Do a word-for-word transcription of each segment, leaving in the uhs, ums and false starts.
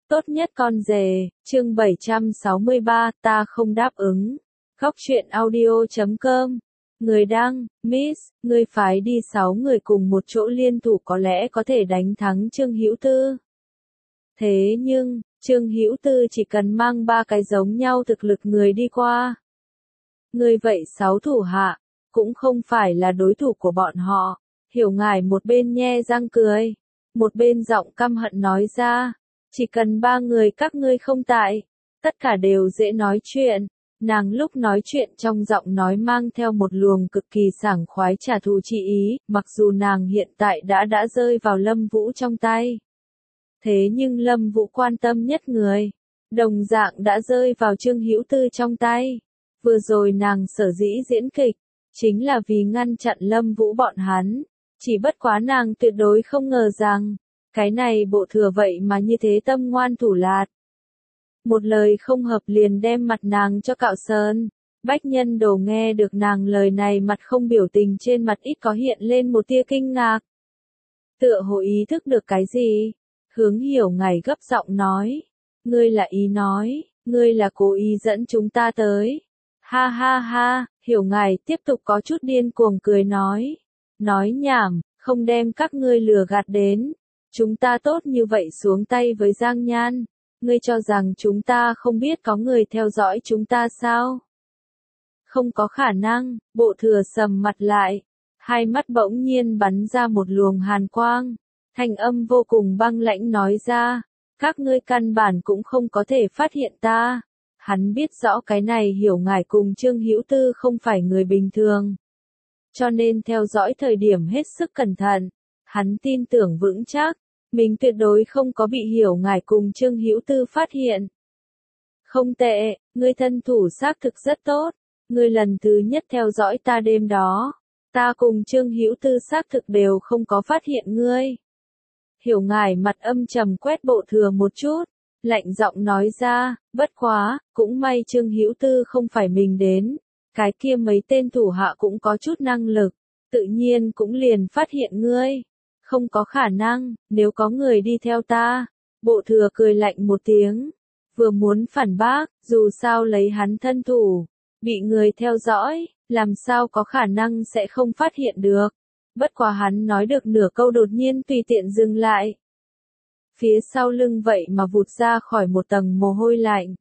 Tốt nhất con rể, chương bảy trăm sáu mươi ba, ta không đáp ứng. Góc truyện audio chấm com. Người đăng, Miss, ngươi phái đi sáu người cùng một chỗ liên thủ có lẽ có thể đánh thắng Trương Hữu Tư. Thế nhưng, Trương Hữu Tư chỉ cần mang ba cái giống nhau thực lực người đi qua. Ngươi vậy sáu thủ hạ, cũng không phải là đối thủ của bọn họ. Hiểu Ngải một bên nhe răng cười, một bên giọng căm hận nói ra. Chỉ cần ba người các ngươi không tại, tất cả đều dễ nói chuyện. Nàng lúc nói chuyện trong giọng nói mang theo một luồng cực kỳ sảng khoái trả thù chi ý, mặc dù nàng hiện tại đã đã rơi vào Lâm Vũ trong tay. Thế nhưng Lâm Vũ quan tâm nhất người, đồng dạng đã rơi vào Trương Hữu Tư trong tay. Vừa rồi nàng sở dĩ diễn kịch, chính là vì ngăn chặn Lâm Vũ bọn hắn. Chỉ bất quá nàng tuyệt đối không ngờ rằng, cái này bộ thừa vậy mà như thế tâm ngoan thủ lạt. Một lời không hợp liền đem mặt nàng cho cạo sơn. Bách Nhân Đồ nghe được nàng lời này mặt không biểu tình trên mặt ít có hiện lên một tia kinh ngạc. Tựa hồ ý thức được cái gì? Hướng Hiểu Ngải gấp giọng nói. Ngươi là ý nói, ngươi là cố ý dẫn chúng ta tới. Ha ha ha, Hiểu Ngải tiếp tục có chút điên cuồng cười nói. Nói nhảm, không đem các ngươi lừa gạt đến. Chúng ta tốt như vậy xuống tay với Giang Nhan, ngươi cho rằng chúng ta không biết có người theo dõi chúng ta sao? Không có khả năng, bộ thừa sầm mặt lại, hai mắt bỗng nhiên bắn ra một luồng hàn quang, thanh âm vô cùng băng lãnh nói ra, các ngươi căn bản cũng không có thể phát hiện ta. Hắn biết rõ cái này Hiểu Ngải cùng Trương Hữu Tư không phải người bình thường, cho nên theo dõi thời điểm hết sức cẩn thận. Hắn tin tưởng vững chắc, mình tuyệt đối không có bị Hiểu Ngải cùng Trương Hữu Tư phát hiện. Không tệ, ngươi thân thủ xác thực rất tốt, ngươi lần thứ nhất theo dõi ta đêm đó, ta cùng Trương Hữu Tư xác thực đều không có phát hiện ngươi. Hiểu Ngải mặt âm trầm quét bộ thừa một chút, lạnh giọng nói ra, bất quá, cũng may Trương Hữu Tư không phải mình đến, cái kia mấy tên thủ hạ cũng có chút năng lực, tự nhiên cũng liền phát hiện ngươi. Không có khả năng, nếu có người đi theo ta. Bộ thừa cười lạnh một tiếng, vừa muốn phản bác, dù sao lấy hắn thân thủ, bị người theo dõi, làm sao có khả năng sẽ không phát hiện được. Bất quá hắn nói được nửa câu đột nhiên tùy tiện dừng lại. Phía sau lưng vậy mà vụt ra khỏi một tầng mồ hôi lạnh.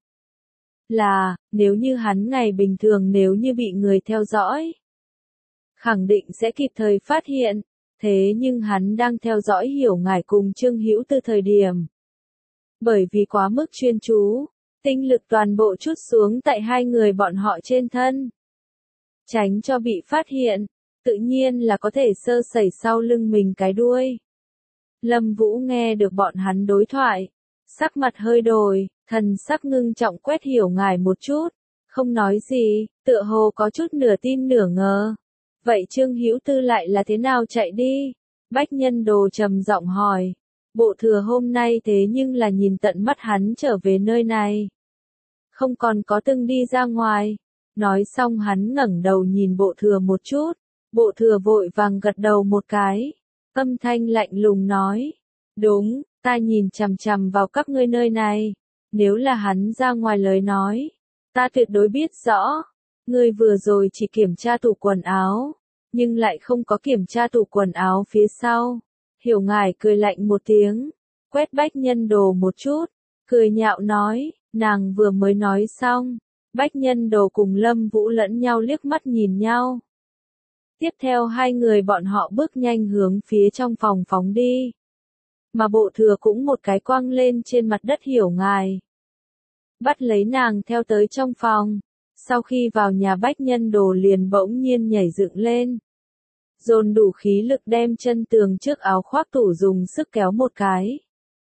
Là, nếu như hắn ngày bình thường nếu như bị người theo dõi, khẳng định sẽ kịp thời phát hiện. Thế nhưng hắn đang theo dõi Hiểu Ngải cùng Trương Hữu Tư thời điểm. Bởi vì quá mức chuyên chú, tinh lực toàn bộ chút xuống tại hai người bọn họ trên thân. Tránh cho bị phát hiện, tự nhiên là có thể sơ sẩy sau lưng mình cái đuôi. Lâm Vũ nghe được bọn hắn đối thoại, sắc mặt hơi đổi, thần sắc ngưng trọng quét Hiểu Ngải một chút, không nói gì, tựa hồ có chút nửa tin nửa ngờ. Vậy Trương Hữu Tư lại là thế nào chạy đi? Bách Nhân Đồ trầm giọng hỏi. Bộ thừa hôm nay thế nhưng là nhìn tận mắt hắn trở về nơi này. Không còn có từng đi ra ngoài. Nói xong hắn ngẩng đầu nhìn bộ thừa một chút. Bộ thừa vội vàng gật đầu một cái. Âm thanh lạnh lùng nói. Đúng, ta nhìn chằm chằm vào các ngươi nơi này. Nếu là hắn ra ngoài lời nói, ta tuyệt đối biết rõ. Ngươi vừa rồi chỉ kiểm tra tủ quần áo, nhưng lại không có kiểm tra tủ quần áo phía sau. Hiểu Ngải cười lạnh một tiếng, quét Bách Nhân Đồ một chút, cười nhạo nói, nàng vừa mới nói xong. Bách Nhân Đồ cùng Lâm Vũ lẫn nhau liếc mắt nhìn nhau. Tiếp theo hai người bọn họ bước nhanh hướng phía trong phòng phóng đi. Mà bộ thừa cũng một cái quăng lên trên mặt đất Hiểu Ngải, bắt lấy nàng theo tới trong phòng. Sau khi vào nhà Bách Nhân Đồ liền bỗng nhiên nhảy dựng lên. Dồn đủ khí lực đem chân tường trước áo khoác tủ dùng sức kéo một cái.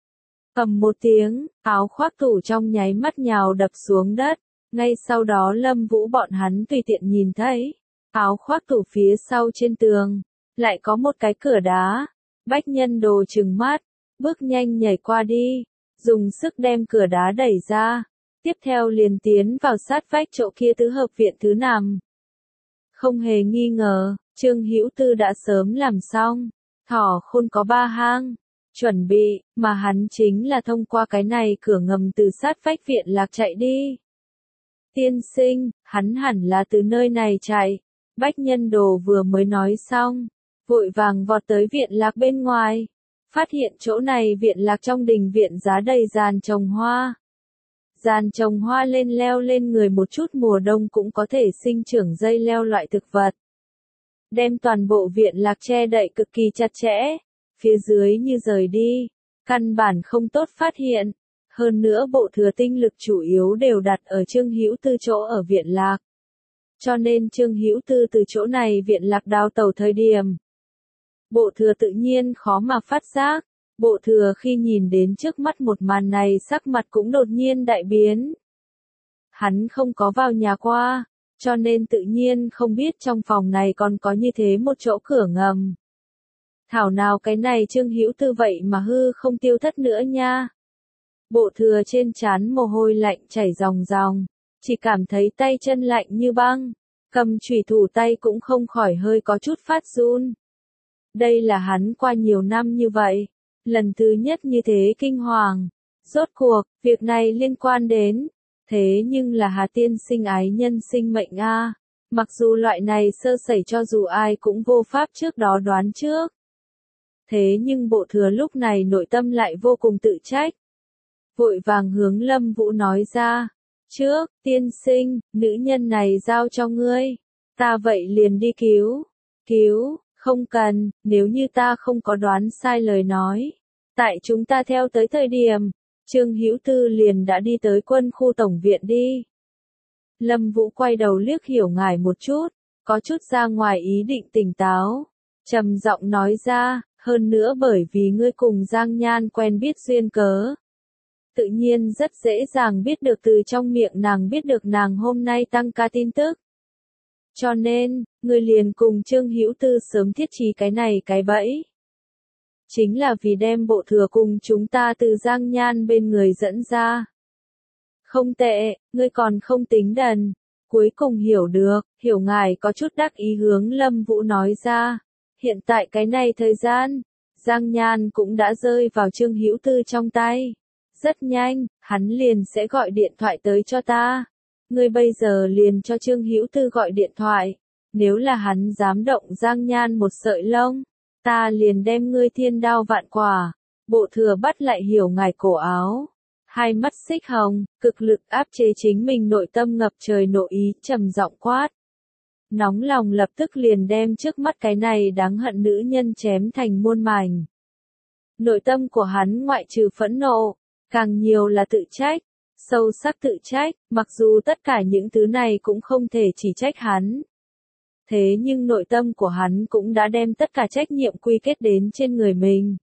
Ầm một tiếng, áo khoác tủ trong nháy mắt nhào đập xuống đất. Ngay sau đó Lâm Vũ bọn hắn tùy tiện nhìn thấy. Áo khoác tủ phía sau trên tường, lại có một cái cửa đá. Bách Nhân Đồ trừng mắt, bước nhanh nhảy qua đi, dùng sức đem cửa đá đẩy ra. Tiếp theo liền tiến vào sát vách chỗ kia tứ hợp viện thứ nằm. Không hề nghi ngờ, Trương Hữu Tư đã sớm làm xong. Thỏ khôn có ba hang, chuẩn bị, mà hắn chính là thông qua cái này cửa ngầm từ sát vách viện lạc chạy đi. Tiên sinh, hắn hẳn là từ nơi này chạy. Bách Nhân Đồ vừa mới nói xong, vội vàng vọt tới viện lạc bên ngoài. Phát hiện chỗ này viện lạc trong đình viện giá đầy giàn trồng hoa. Giàn trồng hoa lên leo lên người một chút mùa đông cũng có thể sinh trưởng dây leo loại thực vật. Đem toàn bộ viện lạc che đậy cực kỳ chặt chẽ, phía dưới như rời đi, căn bản không tốt phát hiện. Hơn nữa bộ thừa tinh lực chủ yếu đều đặt ở Trương Hữu Tư chỗ ở viện lạc. Cho nên Trương Hữu Tư từ chỗ này viện lạc đào tẩu thời điểm. Bộ thừa tự nhiên khó mà phát giác. Bộ thừa khi nhìn đến trước mắt một màn này sắc mặt cũng đột nhiên đại biến. Hắn không có vào nhà qua, cho nên tự nhiên không biết trong phòng này còn có như thế một chỗ cửa ngầm. Thảo nào cái này Trương Hữu Tư vậy mà hư không tiêu thất nữa nha. Bộ thừa trên trán mồ hôi lạnh chảy ròng ròng, chỉ cảm thấy tay chân lạnh như băng, cầm chùy thủ tay cũng không khỏi hơi có chút phát run. Đây là hắn qua nhiều năm như vậy, lần thứ nhất như thế kinh hoàng. Rốt cuộc, việc này liên quan đến, thế nhưng là Hà tiên sinh ái nhân sinh mệnh a. Mặc dù loại này sơ sẩy cho dù ai cũng vô pháp trước đó đoán trước. Thế nhưng bộ thừa lúc này nội tâm lại vô cùng tự trách. Vội vàng hướng Lâm Vũ nói ra, trước, tiên sinh, nữ nhân này giao cho ngươi, ta vậy liền đi cứu, cứu, không cần, nếu như ta không có đoán sai lời nói. Tại chúng ta theo tới thời điểm, Trương Hữu Tư liền đã đi tới quân khu tổng viện đi. Lâm Vũ quay đầu liếc Hiểu Ngải một chút, có chút ra ngoài ý định tỉnh táo, trầm giọng nói ra, hơn nữa bởi vì ngươi cùng Giang Nhan quen biết duyên cớ. Tự nhiên rất dễ dàng biết được từ trong miệng nàng biết được nàng hôm nay tăng ca tin tức. Cho nên, ngươi liền cùng Trương Hữu Tư sớm thiết trí cái này cái bẫy. Chính là vì đem bộ thừa cùng chúng ta từ Giang Nhan bên người dẫn ra. Không tệ, ngươi còn không tính đần. Cuối cùng hiểu được, Hiểu Ngải có chút đắc ý hướng Lâm Vũ nói ra. Hiện tại cái này thời gian, Giang Nhan cũng đã rơi vào Trương Hữu Tư trong tay. Rất nhanh, hắn liền sẽ gọi điện thoại tới cho ta. Ngươi bây giờ liền cho Trương Hữu Tư gọi điện thoại. Nếu là hắn dám động Giang Nhan một sợi lông, ta liền đem ngươi thiên đao vạn quả. Bộ thừa bắt lại Hiểu Ngải cổ áo. Hai mắt xích hồng, cực lực áp chế chính mình nội tâm ngập trời nội ý, trầm giọng quát. Nóng lòng lập tức liền đem trước mắt cái này đáng hận nữ nhân chém thành muôn mảnh. Nội tâm của hắn ngoại trừ phẫn nộ, càng nhiều là tự trách, sâu sắc tự trách, mặc dù tất cả những thứ này cũng không thể chỉ trách hắn. Thế nhưng nội tâm của hắn cũng đã đem tất cả trách nhiệm quy kết đến trên người mình.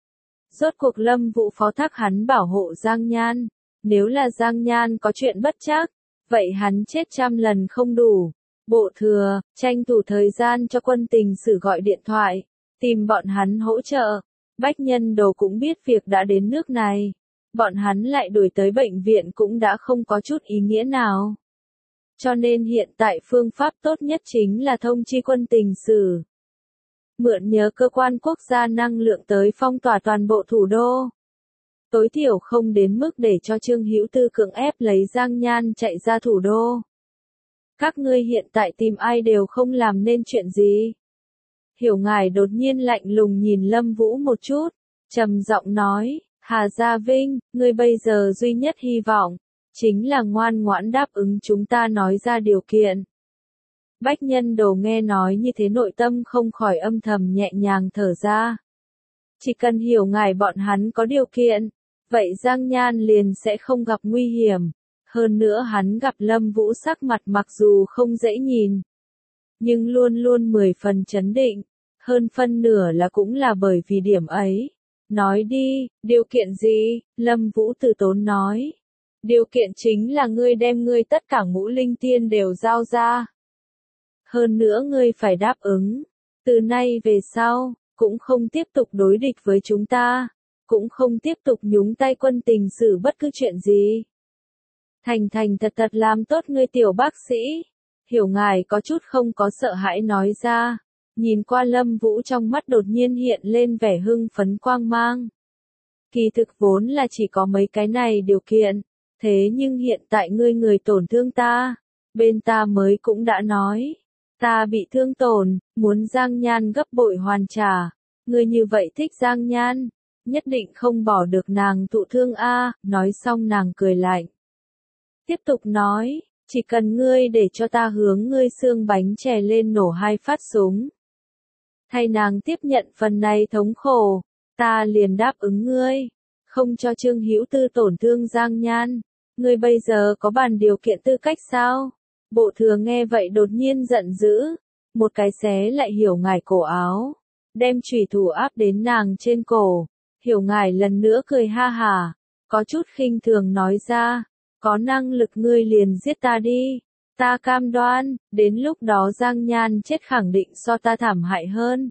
Rốt cuộc Lâm Vũ phó thác hắn bảo hộ Giang Nhan, nếu là Giang Nhan có chuyện bất trắc, vậy hắn chết trăm lần không đủ. Bộ thừa, tranh thủ thời gian cho quân tình sử gọi điện thoại, tìm bọn hắn hỗ trợ. Bách Nhân Đồ cũng biết việc đã đến nước này. Bọn hắn lại đuổi tới bệnh viện cũng đã không có chút ý nghĩa nào. Cho nên hiện tại phương pháp tốt nhất chính là thông chi quân tình sử. Mượn nhờ cơ quan quốc gia năng lượng tới phong tỏa toàn bộ thủ đô. Tối thiểu không đến mức để cho Trương Hữu Tư cưỡng ép lấy Giang Nhan chạy ra thủ đô. Các ngươi hiện tại tìm ai đều không làm nên chuyện gì. Hiểu Ngải đột nhiên lạnh lùng nhìn Lâm Vũ một chút, trầm giọng nói, Hà Gia Vinh, ngươi bây giờ duy nhất hy vọng, chính là ngoan ngoãn đáp ứng chúng ta nói ra điều kiện. Bách Nhân Đồ nghe nói như thế nội tâm không khỏi âm thầm nhẹ nhàng thở ra. Chỉ cần Hiểu Ngải bọn hắn có điều kiện, vậy Giang Nhan liền sẽ không gặp nguy hiểm. Hơn nữa hắn gặp Lâm Vũ sắc mặt mặc dù không dễ nhìn, nhưng luôn luôn mười phần chấn định, hơn phân nửa là cũng là bởi vì điểm ấy. Nói đi, điều kiện gì? Lâm Vũ từ tốn nói. Điều kiện chính là ngươi đem ngươi tất cả ngũ linh tiên đều giao ra. Hơn nữa ngươi phải đáp ứng, từ nay về sau, cũng không tiếp tục đối địch với chúng ta, cũng không tiếp tục nhúng tay quân tình sử bất cứ chuyện gì. Thành thành thật thật làm tốt ngươi tiểu bác sĩ. Hiểu Ngải có chút không có sợ hãi nói ra, nhìn qua Lâm Vũ trong mắt đột nhiên hiện lên vẻ hưng phấn quang mang. Kỳ thực vốn là chỉ có mấy cái này điều kiện, thế nhưng hiện tại ngươi người tổn thương ta, bên ta mới cũng đã nói, ta bị thương tổn, muốn Giang Nhan gấp bội hoàn trả, ngươi như vậy thích Giang Nhan, nhất định không bỏ được nàng thụ thương a, nói xong nàng cười lạnh. Tiếp tục nói, chỉ cần ngươi để cho ta hướng ngươi xương bánh chè lên nổ hai phát súng. Thay nàng tiếp nhận phần này thống khổ, ta liền đáp ứng ngươi, không cho Trương Hữu Tư tổn thương Giang Nhan. Ngươi bây giờ có bàn điều kiện tư cách sao? Bộ thừa nghe vậy đột nhiên giận dữ, một cái xé lại Hiểu Ngải cổ áo, đem chủy thủ áp đến nàng trên cổ. Hiểu Ngải lần nữa cười ha hả, có chút khinh thường nói ra, có năng lực ngươi liền giết ta đi, ta cam đoan, đến lúc đó Giang Nhan chết khẳng định so ta thảm hại hơn.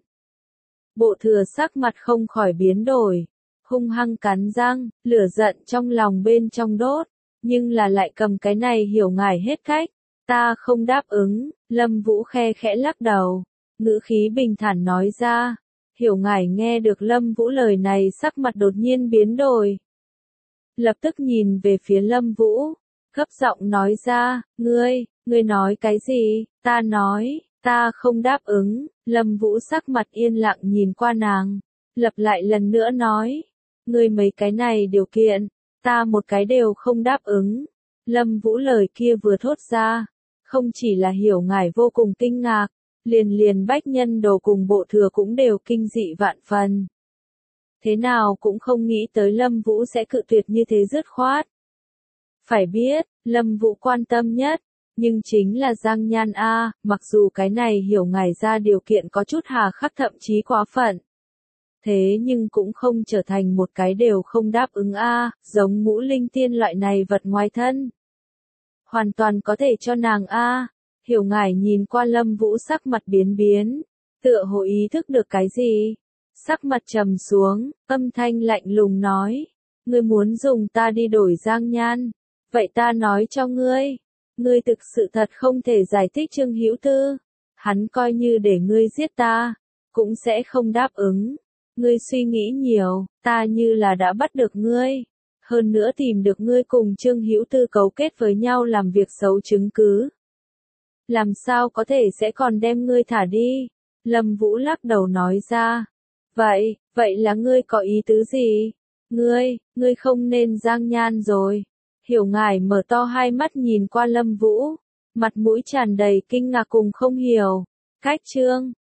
Bộ thừa sắc mặt không khỏi biến đổi, hung hăng cắn răng, lửa giận trong lòng bên trong đốt, nhưng là lại cầm cái này Hiểu Ngải hết cách, ta không đáp ứng. Lâm Vũ khe khẽ lắc đầu, ngữ khí bình thản nói ra. Hiểu Ngải nghe được Lâm Vũ lời này sắc mặt đột nhiên biến đổi, lập tức nhìn về phía Lâm Vũ, gấp giọng nói ra, ngươi, ngươi nói cái gì? Ta nói, ta không đáp ứng. Lâm Vũ sắc mặt yên lặng nhìn qua nàng, lặp lại lần nữa nói, ngươi mấy cái này điều kiện, ta một cái đều không đáp ứng. Lâm Vũ lời kia vừa thốt ra, không chỉ là Hiểu Ngải vô cùng kinh ngạc, liền liền Bách Nhân Đồ cùng Bộ Thừa cũng đều kinh dị vạn phần. Thế nào cũng không nghĩ tới Lâm Vũ sẽ cự tuyệt như thế dứt khoát. Phải biết, Lâm Vũ quan tâm nhất, nhưng chính là Giang Nhan a, mặc dù cái này Hiểu Ngải ra điều kiện có chút hà khắc thậm chí quá phận. Thế nhưng cũng không trở thành một cái đều không đáp ứng a, giống Ngũ Linh Tiên loại này vật ngoài thân. Hoàn toàn có thể cho nàng a. Hiểu Ngải nhìn qua Lâm Vũ sắc mặt biến biến, tựa hồ ý thức được cái gì, sắc mặt trầm xuống, âm thanh lạnh lùng nói, ngươi muốn dùng ta đi đổi Giang Nhan, vậy ta nói cho ngươi, ngươi thực sự thật không thể giải thích Trương Hữu Tư, hắn coi như để ngươi giết ta, cũng sẽ không đáp ứng, ngươi suy nghĩ nhiều, ta như là đã bắt được ngươi, hơn nữa tìm được ngươi cùng Trương Hữu Tư cấu kết với nhau làm việc xấu chứng cứ. Làm sao có thể sẽ còn đem ngươi thả đi? Lâm Vũ lắc đầu nói ra. Vậy, vậy là ngươi có ý tứ gì? Ngươi, ngươi không nên Giang Nhan rồi. Hiểu Ngải mở to hai mắt nhìn qua Lâm Vũ, mặt mũi tràn đầy kinh ngạc cùng không hiểu. Cách chương